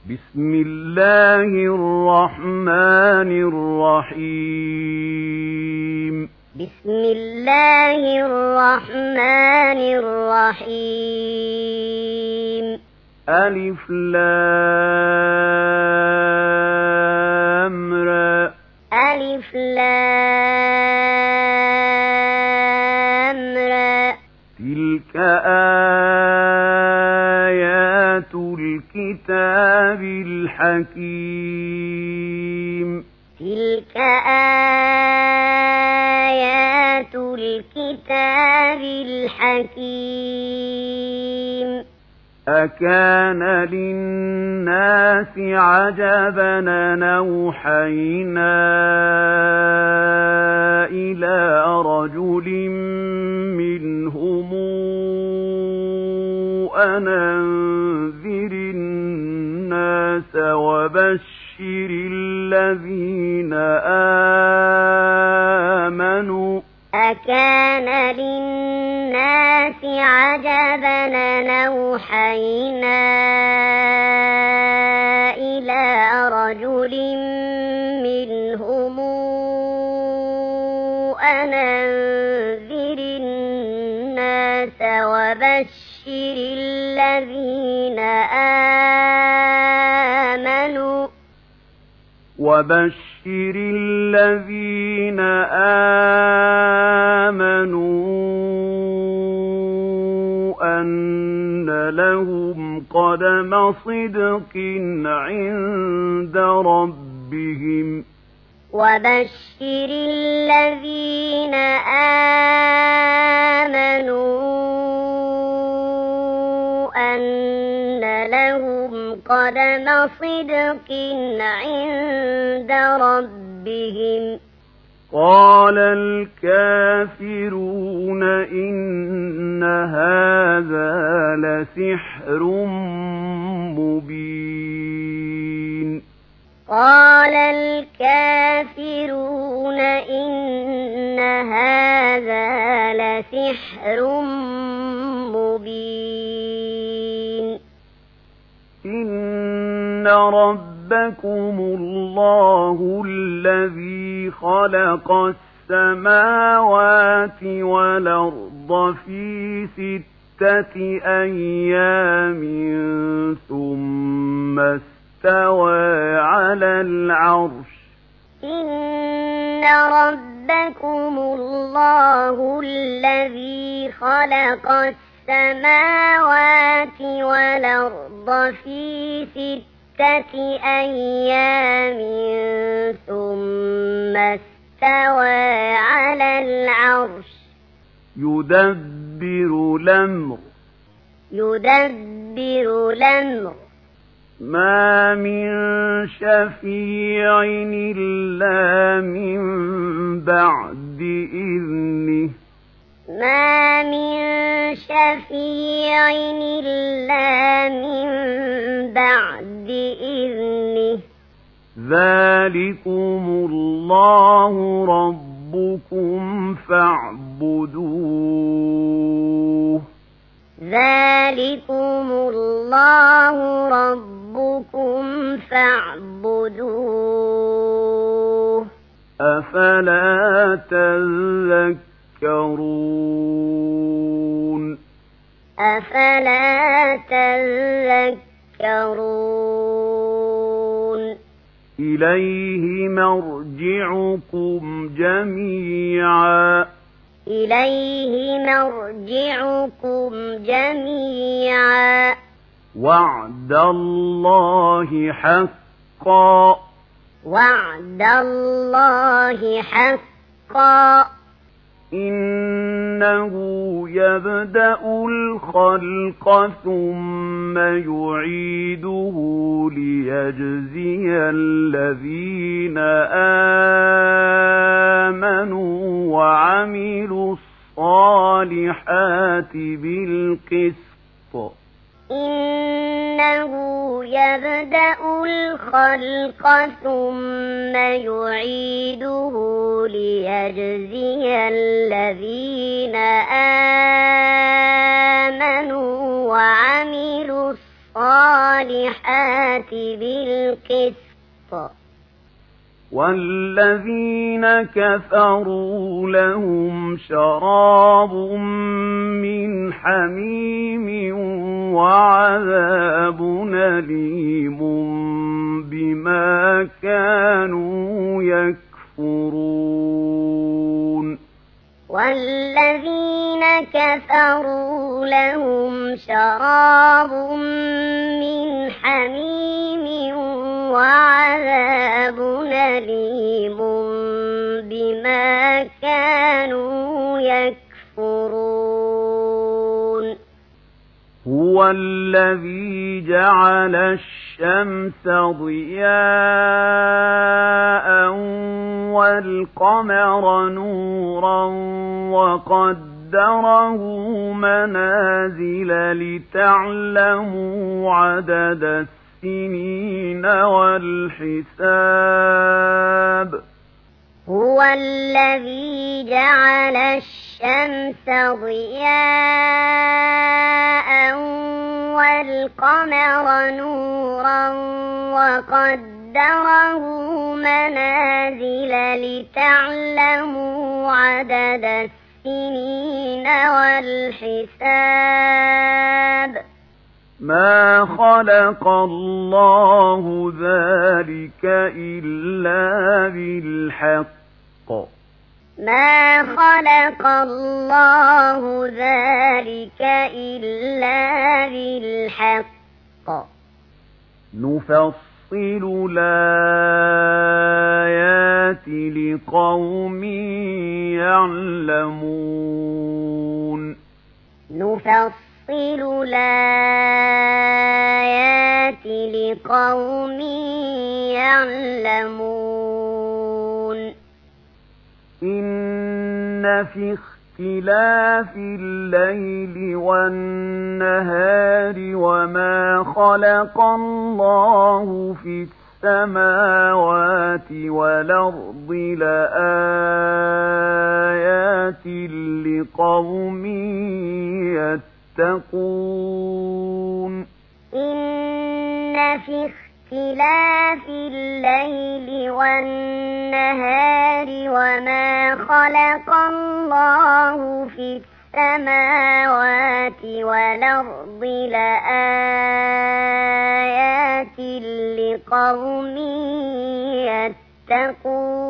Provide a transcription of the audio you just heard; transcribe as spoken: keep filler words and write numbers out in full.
بسم الله الرحمن الرحيم بسم الله الرحمن الرحيم ألف لام را ألف لام را تلك آيات الكتاب الحكيم تلك آيات الكتاب الحكيم أكان للناس عجبا أن أوحينا إلى رجل منهم أن أنذر الناس وبشر الذين آمنوا أكان للناس عجبا أن أوحينا إلى رجل منهم أن أنذر الناس وبشر الذين آمنوا وبشر الذين آمنوا أن لهم قدم صدق عند ربهم وبشر الذين آمنوا أن لهم قدم صدق عند ربهم قال الكافرون إن هذا لسحر مبين قال الكافرون إن هذا لسحر مبين إن ربكم الله الذي خلق السماوات والأرض في ستة أيام ثم استوى على العرش إن ربكم الله الذي خلق السماوات والأرض في ستة أيام ثم استوى على العرش يدبر الأمر يدبر الأمر ما من شفيع إلا من بعد إذنه ما من شفيع إلا من بعد إذنه ذلكم الله ربكم فاعبدوه ذلكم الله ربكم فاعبدوه أفلا تذكرون أفلا تذكرون إليه مرجعكم جميعا إليه مرجعكم جميعا وعد الله حقا وعد الله حقا إنه يبدأ الخلق ثم يعيده ليجزي الذين آمنوا وعملوا الصالحات بالقسط إنه يبدأ الخلق ثم يعيده ليجزي الذين آمنوا وعملوا الصالحات الصالحات بالقسط والذين كفروا لهم شراب من حميم وعذاب أليم بما كانوا يكفرون والذين كفروا لهم شراب من حميم وعذاب أليم بما كانوا يكفرون هو الذي جعل الشمس ضياء والقمر نورا وقدره منازل لتعلموا عدد السنين والحساب هو الذي جعل الشمس ضياء والقمر نورا وقدره منازل لتعلموا عدد السنين والحساب ما خلق الله ذلك إلا بالحق ما خلق الله ذلك إلا بالحق نفصل الآيات لقوم يعلمون نفصل الآيات لقوم يعلمون إن في اختلاف الليل والنهار وما خلق الله في السماوات والأرض لآيات لقوم يتقون إن في اختلاف الليل والنهار وما خلق الله في السماوات والأرض لآيات لقوم يتقون